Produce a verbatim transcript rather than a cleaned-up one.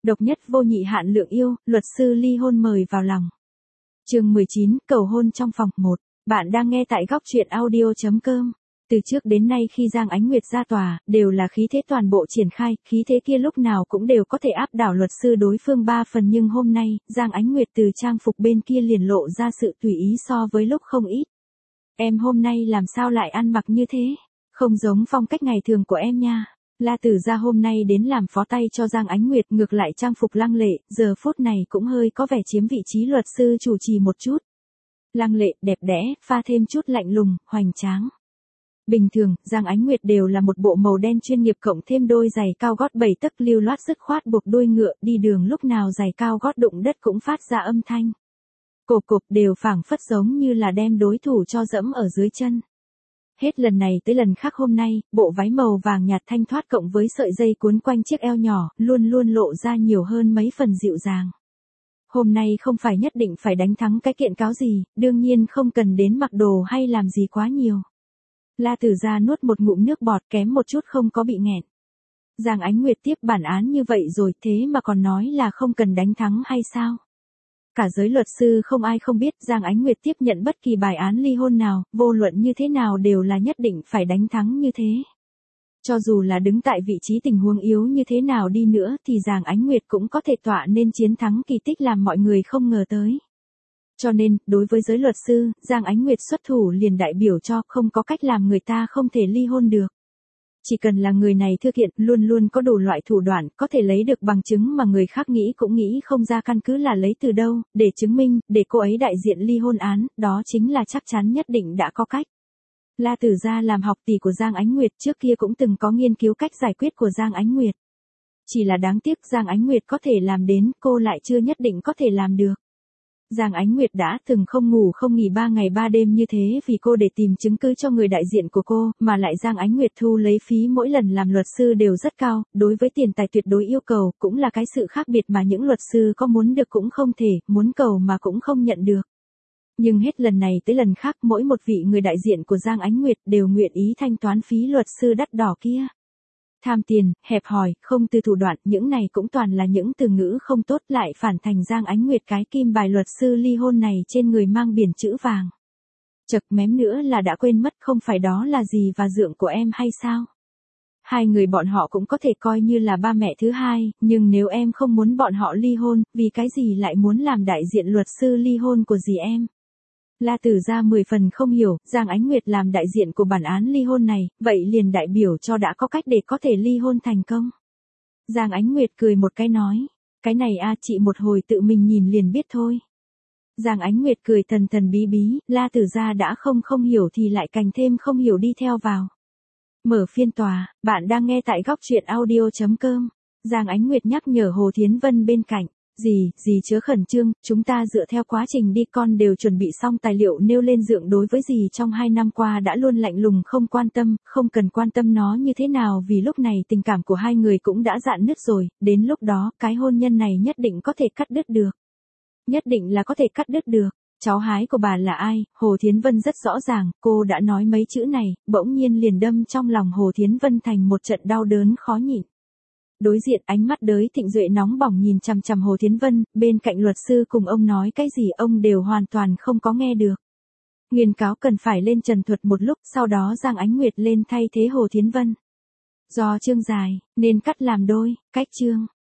Độc nhất vô nhị hạn lượng yêu, luật sư ly hôn mời vào lòng. Chương mười chín, cầu hôn trong phòng một. Bạn đang nghe tại góc truyện audio chấm com. Từ trước đến nay khi Giang Ánh Nguyệt ra tòa, đều là khí thế toàn bộ triển khai, khí thế kia lúc nào cũng đều có thể áp đảo luật sư đối phương ba phần, nhưng hôm nay, Giang Ánh Nguyệt từ trang phục bên kia liền lộ ra sự tùy ý so với lúc không ít. Em hôm nay làm sao lại ăn mặc như thế? Không giống phong cách ngày thường của em nha. La Tử Gia hôm nay đến làm phó tay cho Giang Ánh Nguyệt, ngược lại trang phục lăng lệ, giờ phút này cũng hơi có vẻ chiếm vị trí luật sư chủ trì một chút. Lăng lệ, đẹp đẽ, pha thêm chút lạnh lùng, hoành tráng. Bình thường, Giang Ánh Nguyệt đều là một bộ màu đen chuyên nghiệp cộng thêm đôi giày cao gót bảy tấc lưu loát dứt khoát buộc đuôi ngựa, đi đường lúc nào giày cao gót đụng đất cũng phát ra âm thanh. Cộp cộp đều phảng phất giống như là đem đối thủ cho dẫm ở dưới chân. Hết lần này tới lần khác hôm nay, bộ váy màu vàng nhạt thanh thoát cộng với sợi dây cuốn quanh chiếc eo nhỏ, luôn luôn lộ ra nhiều hơn mấy phần dịu dàng. Hôm nay không phải nhất định phải đánh thắng cái kiện cáo gì, đương nhiên không cần đến mặc đồ hay làm gì quá nhiều. La Tử Gia nuốt một ngụm nước bọt, kém một chút không có bị nghẹn. Giang Ánh Nguyệt tiếp bản án như vậy rồi, thế mà còn nói là không cần đánh thắng hay sao? Cả giới luật sư không ai không biết Giang Ánh Nguyệt tiếp nhận bất kỳ bài án ly hôn nào, vô luận như thế nào đều là nhất định phải đánh thắng như thế. Cho dù là đứng tại vị trí tình huống yếu như thế nào đi nữa thì Giang Ánh Nguyệt cũng có thể tọa nên chiến thắng kỳ tích làm mọi người không ngờ tới. Cho nên, đối với giới luật sư, Giang Ánh Nguyệt xuất thủ liền đại biểu cho không có cách làm người ta không thể ly hôn được. Chỉ cần là người này thực hiện, luôn luôn có đủ loại thủ đoạn, có thể lấy được bằng chứng mà người khác nghĩ cũng nghĩ không ra căn cứ là lấy từ đâu, để chứng minh, để cô ấy đại diện ly hôn án, đó chính là chắc chắn nhất định đã có cách. La Tử Gia làm học tỷ của Giang Ánh Nguyệt trước kia cũng từng có nghiên cứu cách giải quyết của Giang Ánh Nguyệt. Chỉ là đáng tiếc Giang Ánh Nguyệt có thể làm đến, cô lại chưa nhất định có thể làm được. Giang Ánh Nguyệt đã từng không ngủ không nghỉ ba ngày ba đêm như thế vì cô để tìm chứng cứ cho người đại diện của cô, mà lại Giang Ánh Nguyệt thu lấy phí mỗi lần làm luật sư đều rất cao, đối với tiền tài tuyệt đối yêu cầu, cũng là cái sự khác biệt mà những luật sư có muốn được cũng không thể, muốn cầu mà cũng không nhận được. Nhưng hết lần này tới lần khác mỗi một vị người đại diện của Giang Ánh Nguyệt đều nguyện ý thanh toán phí luật sư đắt đỏ kia. Tham tiền, hẹp hòi, không từ thủ đoạn, những này cũng toàn là những từ ngữ không tốt, lại phản thành Giang Ánh Nguyệt cái kim bài luật sư ly hôn này trên người mang biển chữ vàng. Chật mém nữa là đã quên mất không phải đó là gì và dượng của em hay sao? Hai người bọn họ cũng có thể coi như là ba mẹ thứ hai, nhưng nếu em không muốn bọn họ ly hôn, vì cái gì lại muốn làm đại diện luật sư ly hôn của dì em? La Tử Gia mười phần không hiểu, Giang Ánh Nguyệt làm đại diện của bản án ly hôn này, vậy liền đại biểu cho đã có cách để có thể ly hôn thành công. Giang Ánh Nguyệt cười một cái nói, cái này a chị một hồi tự mình nhìn liền biết thôi. Giang Ánh Nguyệt cười thần thần bí bí, La Tử Gia đã không không hiểu thì lại càng thêm không hiểu đi theo vào. Mở phiên tòa, bạn đang nghe tại góc truyện audio chấm com. Giang Ánh Nguyệt nhắc nhở Hồ Thiến Vân bên cạnh. Dì, dì chớ khẩn trương, chúng ta dựa theo quá trình đi, con đều chuẩn bị xong tài liệu nêu lên dượng đối với dì trong hai năm qua đã luôn lạnh lùng không quan tâm, không cần quan tâm nó như thế nào vì lúc này tình cảm của hai người cũng đã rạn nứt rồi, đến lúc đó cái hôn nhân này nhất định có thể cắt đứt được. Nhất định là có thể cắt đứt được. Cháu hái của bà là ai? Hồ Thiến Vân rất rõ ràng, cô đã nói mấy chữ này, bỗng nhiên liền đâm trong lòng Hồ Thiến Vân thành một trận đau đớn khó nhịn. Đối diện ánh mắt đới thịnh duệ nóng bỏng nhìn chằm chằm Hồ Thiến Vân, bên cạnh luật sư cùng ông nói cái gì ông đều hoàn toàn không có nghe được. Nguyên cáo cần phải lên trần thuật một lúc, sau đó Giang Ánh Nguyệt lên thay thế Hồ Thiến Vân. Do chương dài, nên cắt làm đôi, cách chương.